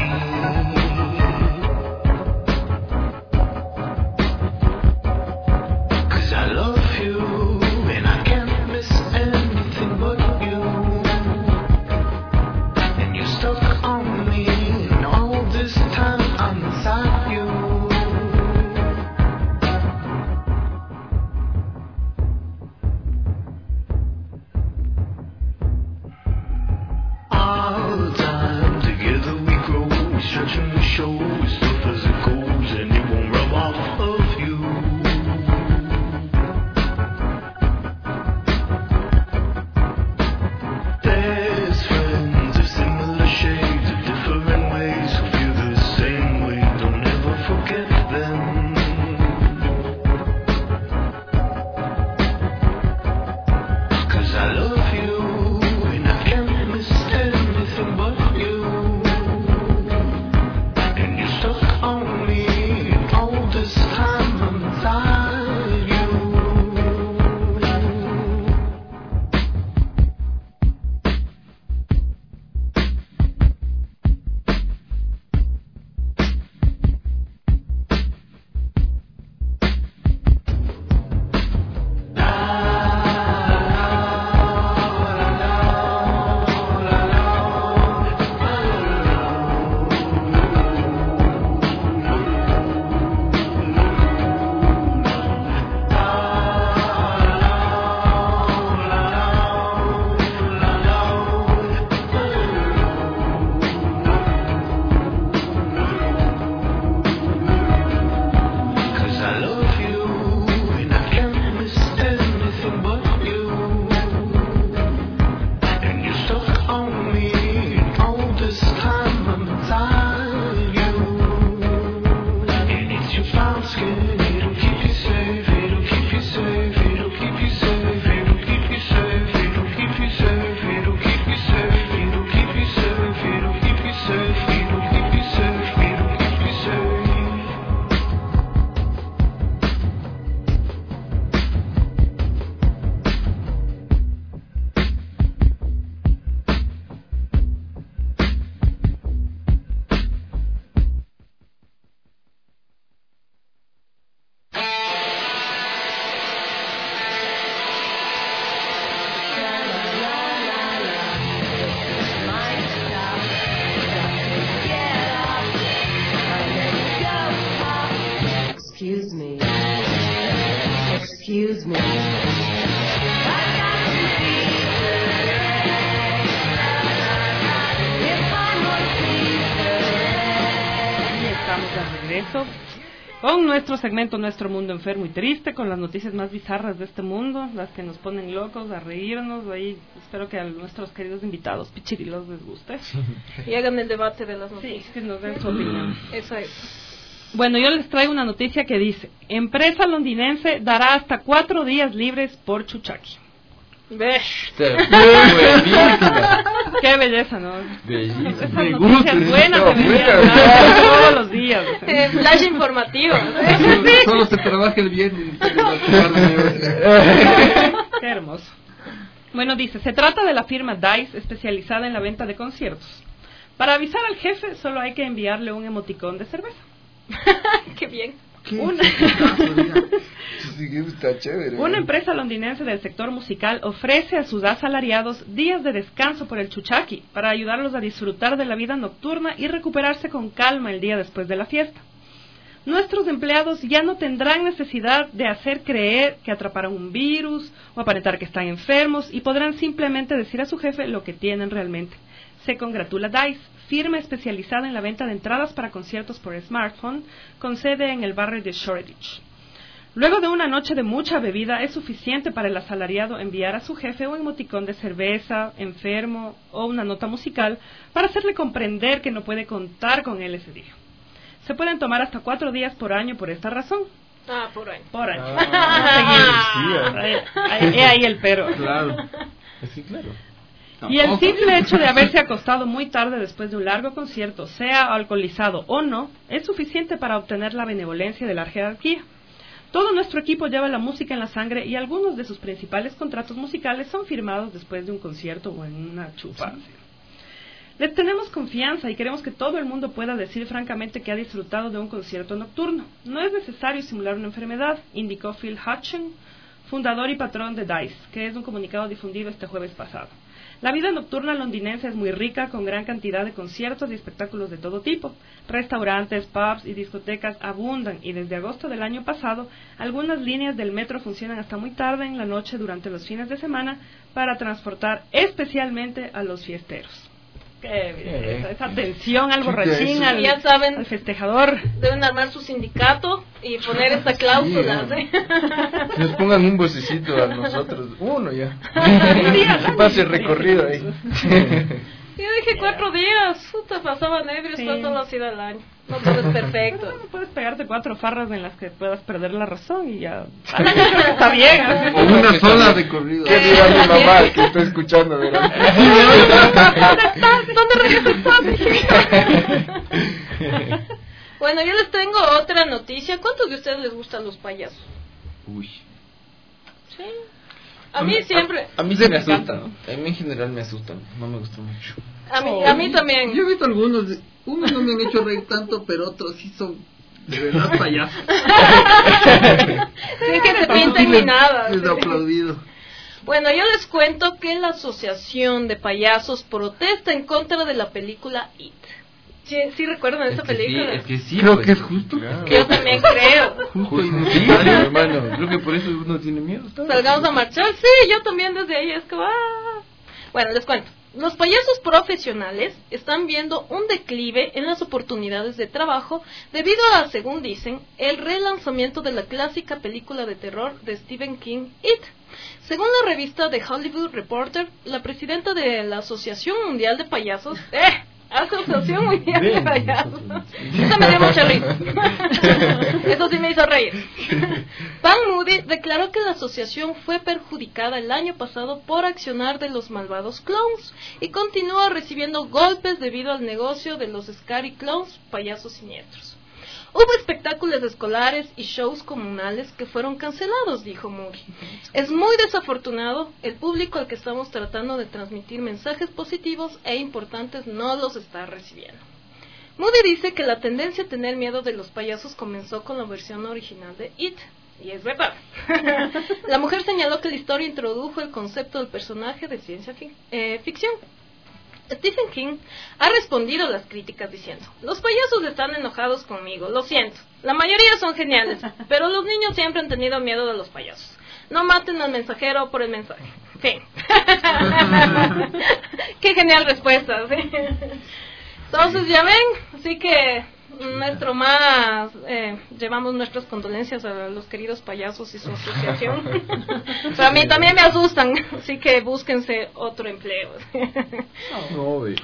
I: Excuse me.
A: Estamos de regreso con nuestro segmento Nuestro Mundo Enfermo y Triste, con las noticias más bizarras de este mundo, las que nos ponen locos, a reírnos. Ahí espero que a nuestros queridos invitados pichirilos les guste
B: y hagan el debate de las noticias.
A: Sí, que nos den su opinión.
B: Eso es.
A: Bueno, yo les traigo una noticia que dice: empresa londinense dará hasta cuatro días libres por chuchaqui. Ve. Qué belleza, ¿no?
G: Bellísimo.
A: Esas noticias buenas
E: No,
A: deberían
E: buenas.
A: dar todos los días. O sea.
B: Eh, flash informativo.
F: Solo, solo se trabaja el viernes.
A: Qué hermoso. Bueno, dice, se trata de la firma Dice, especializada en la venta de conciertos. Para avisar al jefe solo hay que enviarle un emoticón de cerveza.
B: Qué bien.
A: Una,
E: Sí, está chévere.
A: una empresa londinense del sector musical ofrece a sus asalariados días de descanso por el chuchaqui para ayudarlos a disfrutar de la vida nocturna y recuperarse con calma el día después de la fiesta. Nuestros empleados ya no tendrán necesidad de hacer creer que atraparon un virus o aparentar que están enfermos y podrán simplemente decir a su jefe lo que tienen realmente. Se congratula Dice, firma especializada en la venta de entradas para conciertos por smartphone, con sede en el barrio de Shoreditch. Luego de una noche de mucha bebida, es suficiente para el asalariado enviar a su jefe un emoticón de cerveza, enfermo o una nota musical para hacerle comprender que no puede contar con él ese día. Se pueden tomar hasta cuatro días por año por esta razón.
B: Ah, por ahí.
A: Por año.
E: Ah,
A: ahí, ahí, ahí, ahí el pero.
F: Claro.
G: Sí, claro.
A: Y el simple hecho de haberse acostado muy tarde después de un largo concierto, sea alcoholizado o no, es suficiente para obtener la benevolencia de la jerarquía. Todo nuestro equipo lleva la música en la sangre y algunos de sus principales contratos musicales son firmados después de un concierto o en una chupa. Les tenemos confianza y queremos que todo el mundo pueda decir francamente que ha disfrutado de un concierto nocturno. No es necesario simular una enfermedad, indicó Phil Hutchin, fundador y patrón de Dice, que es un comunicado difundido este jueves pasado. La vida nocturna londinense es muy rica, con gran cantidad de conciertos y espectáculos de todo tipo. Restaurantes, pubs y discotecas abundan y desde agosto del año pasado, algunas líneas del metro funcionan hasta muy tarde en la noche durante los fines de semana para transportar especialmente a los fiesteros. Qué belleza, esa atención al borrachín, al,
B: Ya saben,
A: al festejador.
B: deben armar su sindicato y poner esta cláusula.
E: Sí,
B: ¿sí?
E: Que nos pongan un vocecito a nosotros. Uno ya. Que pase el recorrido ahí.
B: Yo dije cuatro días, puta, pasaban ebrios,
A: Sí.
B: ¿cuánto lo ha sido al año? No todo es perfecto.
A: No puedes pegarte cuatro farras en las que puedas perder la razón y ya. Al año creo que está bien. así.
F: O una sola de corrido.
E: ¿Qué dirá mi mamá que está escuchando, verdad?
B: ¿Dónde estás? ¿Dónde regresas, mijita? Bueno, yo les tengo otra noticia. ¿Cuántos de ustedes les gustan los payasos?
G: Uy.
B: Sí. A mí siempre.
G: A, a mí sí me asustan. A mí en general me asustan. No me gustan mucho.
B: A mí, a mí también.
F: Yo he visto algunos, de- unos no me han hecho reír tanto, pero otros sí son de verdad payasos.
B: Sin que se pinten ni nada.
F: Les he aplaudido.
B: Bueno, yo les cuento que la Asociación de Payasos protesta en contra de la película It. ¿Sí, sí recuerdan esta
G: Es que sí,
B: película?
G: es que sí.
F: Creo
G: pues.
F: que es justo.
B: Yo también creo.
F: Justo y
G: Sí,
F: necesario.
G: hermano. Creo que por eso uno tiene miedo. ¿sabes?
B: Salgamos a marchar. Sí, yo también desde ahí. Es que va. Bueno, les cuento. Los payasos profesionales están viendo un declive en las oportunidades de trabajo debido a, según dicen, el relanzamiento de la clásica película de terror de Stephen King, It. Según la revista The Hollywood Reporter, la presidenta de la Asociación Mundial de Payasos, ¡eh! Asociación Mundial de Payasos. Eso me dio mucha risa. Eso sí me hizo reír. Pam Moody declaró que la asociación fue perjudicada el año pasado por accionar de los malvados clowns y continúa recibiendo golpes debido al negocio de los Scary Clowns, payasos siniestros. Hubo espectáculos escolares y shows comunales que fueron cancelados, dijo Moody. Es muy desafortunado, el público al que estamos tratando de transmitir mensajes positivos e importantes no los está recibiendo. Moody dice que la tendencia a tener miedo de los payasos comenzó con la versión original de It, y es verdad. La mujer señaló que la historia introdujo el concepto del personaje de ciencia fic- eh, ficción. Stephen King ha respondido a las críticas diciendo: los payasos están enojados conmigo, lo siento, la mayoría son geniales, pero los niños siempre han tenido miedo de los payasos. No maten al mensajero por el mensaje. Fin. Qué genial respuesta, ¿sí? Entonces ya ven, así que Nuestro más, eh, llevamos nuestras condolencias a los queridos payasos y su asociación. Pero a mí también me asustan, así que búsquense otro empleo.
E: No, ve.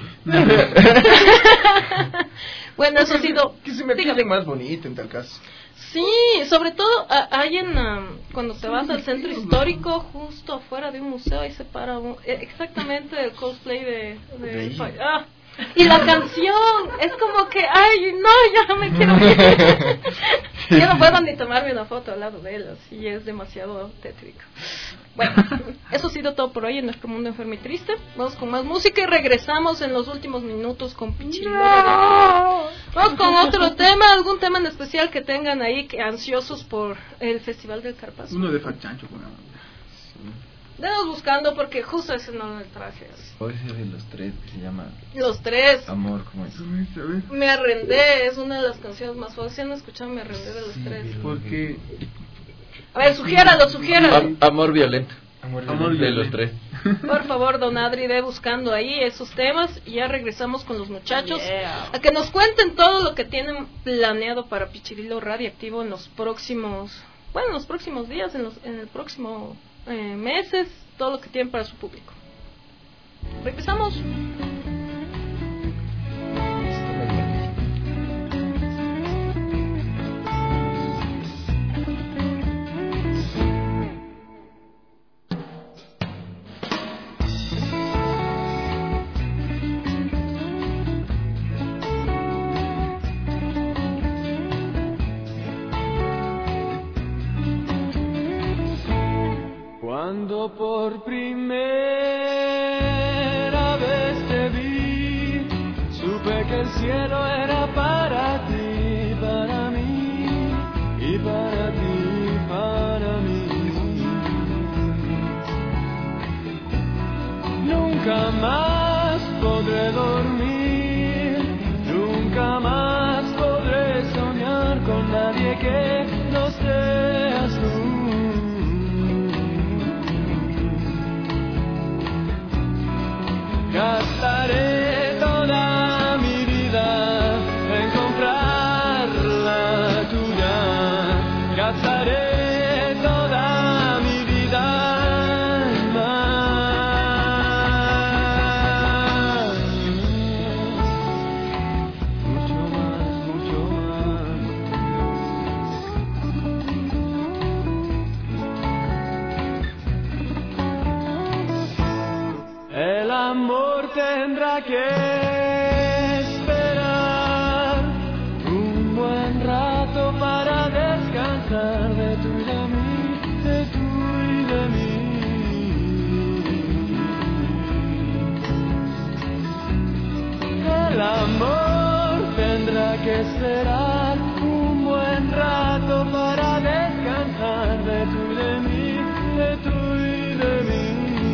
B: Bueno, eso ha sido...
E: Que se me pide más bonito en tal caso.
B: Sí, sobre todo a- hay en um, cuando te vas al centro histórico, justo afuera de un museo, ahí se para un- eh, exactamente el cosplay de, de,
E: De ahí.
B: ah, y la canción es como que, ay, no, ya no me quiero ir. Yo no puedo ni tomarme una foto al lado de él, así es demasiado tétrico. Bueno, eso ha sido todo por hoy en nuestro mundo enfermo y triste. Vamos con más música y regresamos en los últimos minutos con Pichirilo. Vamos con otro tema, algún tema en especial que tengan ahí, que ansiosos por el Festival del Carpazo.
F: Uno de Fachancho, pongamos.
B: Denos buscando porque justo ese no lo traje.
G: Hoy es de los tres, que se llama
B: Los tres.
G: Amor, ¿cómo es?
B: Me arrendé, es una de las canciones más fáciles. Si han escuchado Me arrendé de los tres.
E: Porque...
B: A ver, sugiéralo, sugiéralo.
G: Am- amor violento.
E: Amor,
F: Amor
G: De
F: violento.
G: los tres.
B: Por favor, don Adri, ve buscando ahí esos temas y ya regresamos con los muchachos
A: Yeah.
B: a que nos cuenten todo lo que tienen planeado para Pichirilo Radioactivo en los próximos, bueno, en los próximos días, en, los, en el próximo eh, meses, todo lo que tienen para su público. Regresamos.
H: Cuando por primera vez te vi, supe que el cielo era para ti, para mí, y para ti, para mí. Nunca más podré dormir, nunca más podré soñar con nadie que no seas tú. Gastaré toda mi vida en comprar la tuya. Gastaré toda mi vida en más. Mucho más, mucho más. El amor tendrá que esperar un buen rato para descansar de tú y de mí, de tú y de mí. El amor tendrá que esperar un buen rato para descansar de tú y de mí, de tú y de mí.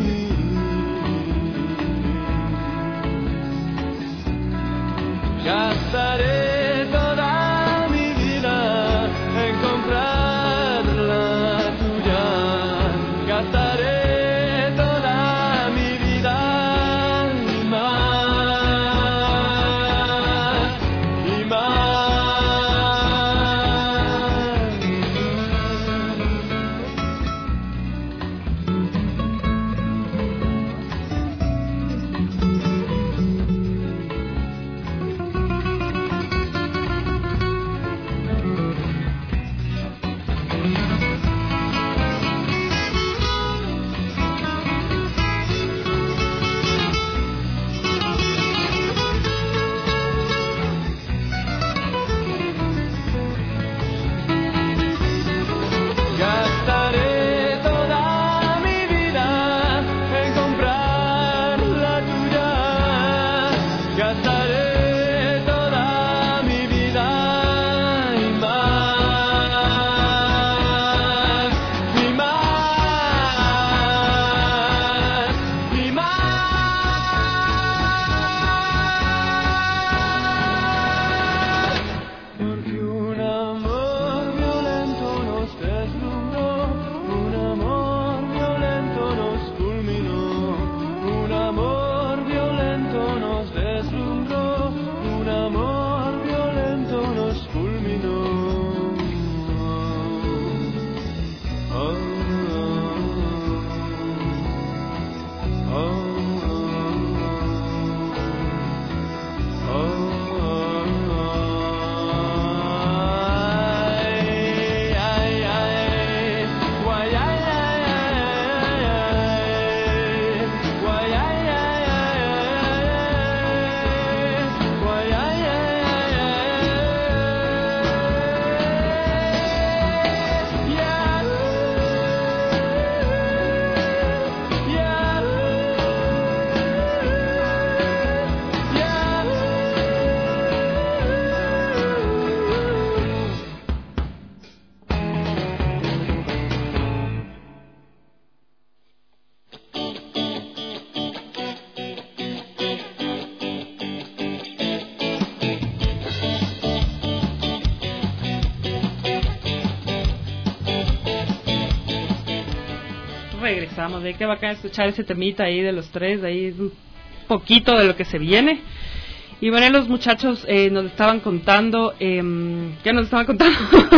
H: Gastaré toda mi vida en comprar la tuya. Gastaré toda mi vida y más, y más.
A: regresamos. De qué bacán escuchar ese temita ahí de los tres, de ahí es un poquito de lo que se viene. Y bueno, los muchachos eh, nos estaban contando, eh, ¿qué nos estaban contando?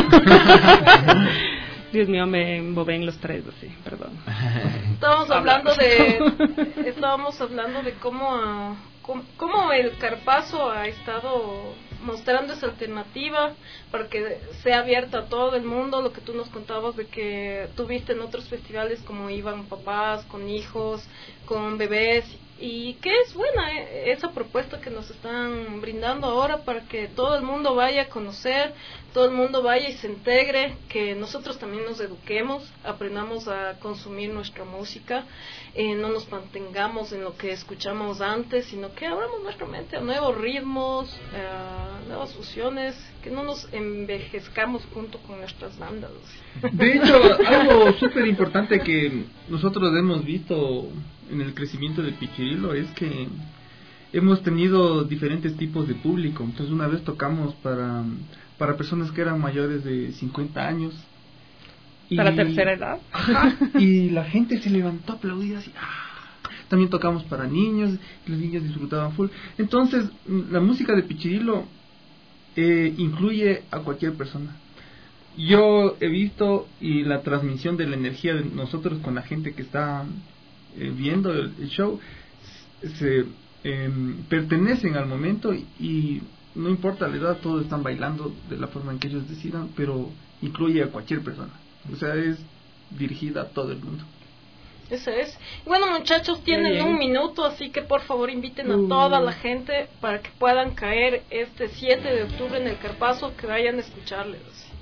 A: Dios mío, me embobé en los tres, así, perdón.
B: Estábamos hablando de, estábamos hablando de cómo, uh, cómo, cómo el Carpazo ha estado mostrando esa alternativa para que sea abierta a todo el mundo. Lo que tú nos contabas de que tuviste en otros festivales como iban papás con hijos, con bebés, y que es buena eh, esa propuesta que nos están brindando ahora para que todo el mundo vaya a conocer, todo el mundo vaya y se integre, que nosotros también nos eduquemos, aprendamos a consumir nuestra música, eh, no nos mantengamos en lo que escuchamos antes, sino que abramos nuestra mente a nuevos ritmos, a nuevas fusiones, que no nos envejezcamos junto con nuestras bandas.
F: De hecho, algo súper importante que nosotros hemos visto en el crecimiento de Pichirilo es que hemos tenido diferentes tipos de público. Entonces una vez tocamos para para personas que eran mayores de cincuenta años. Y,
A: para tercera edad.
F: Ajá, y la gente se levantó a aplaudir así. ¡Ah! También tocamos para niños, y los niños disfrutaban full. Entonces la música de Pichirilo eh, incluye a cualquier persona. Yo he visto y la transmisión de la energía de nosotros con la gente que está eh, viendo el, el show se eh, pertenecen al momento y, y no importa la edad, todos están bailando de la forma en que ellos decidan, pero incluye a cualquier persona, o sea, es dirigida a todo el mundo.
B: Eso es. Bueno, muchachos, tienen un minuto, así que por favor inviten a toda la gente para que puedan caer este siete de octubre en el Carpazo, que vayan a escucharles.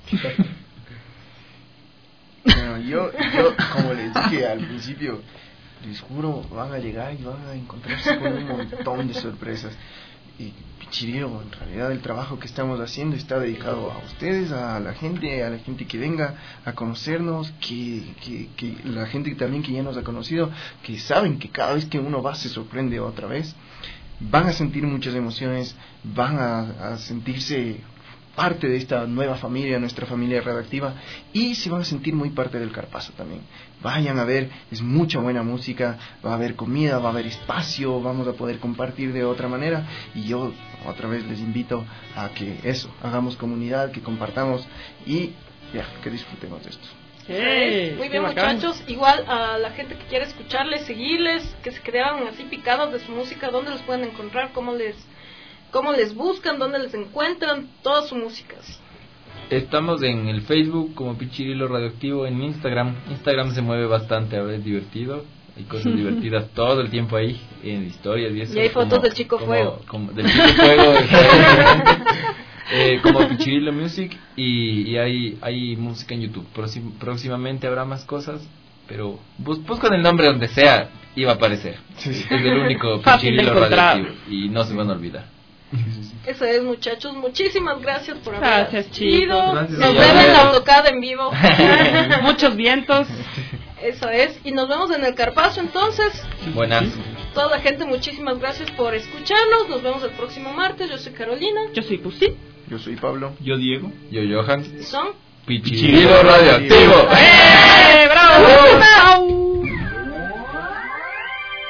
E: Bueno, yo, yo, como les dije al principio, les juro, van a llegar y van a encontrarse con un montón de sorpresas. Y Pichirilo, en realidad el trabajo que estamos haciendo está dedicado a ustedes, a la gente, a la gente que venga a conocernos, que, que, que la gente también que ya nos ha conocido, que saben que cada vez que uno va se sorprende otra vez. Van a sentir muchas emociones, van a, a sentirse parte de esta nueva familia, nuestra familia radioactiva, y se van a sentir muy parte del Carpazo también. Vayan a ver, es mucha buena música, va a haber comida, va a haber espacio, vamos a poder compartir de otra manera, y yo otra vez les invito a que eso, hagamos comunidad, que compartamos y ya, que disfrutemos de esto.
B: Hey, muy bien, muchachos. Igual a la gente que quiera escucharles, seguirles, que se quedaron así picados de su música, ¿dónde los pueden encontrar? ¿Cómo les cómo les buscan? ¿Dónde les encuentran? Toda su música.
G: Estamos en el Facebook como Pichirilo Radioactivo, en Instagram. Instagram se mueve bastante, ahora es divertido. Hay cosas divertidas todo el tiempo ahí, en historias y eso.
B: Y hay fotos
G: como,
B: del Chico
G: como,
B: Fuego.
G: Como, del Chico Fuego. eh, como Pichirilo Music, y, y hay, hay música en YouTube. Próxim, próximamente habrá más cosas, pero bus, buscan el nombre donde sea y va a aparecer. Sí, sí. Es el único Pichirilo Radioactivo y no se van a olvidar.
B: Eso es, muchachos, muchísimas gracias por haber
A: gracias,
B: asistido.
A: Gracias.
B: Nos vemos en la tocada en vivo.
A: Muchos vientos.
B: Eso es, y nos vemos en el Carpazo entonces.
G: Buenas.
B: Toda la gente, muchísimas gracias por escucharnos. Nos vemos el próximo martes. Yo soy Carolina.
A: Yo soy Pusi.
E: Yo soy Pablo.
F: Yo Diego.
G: Yo Johan.
B: Y son
G: Pichirilo Radioactivo.
A: ¡Eh! ¡Bravo!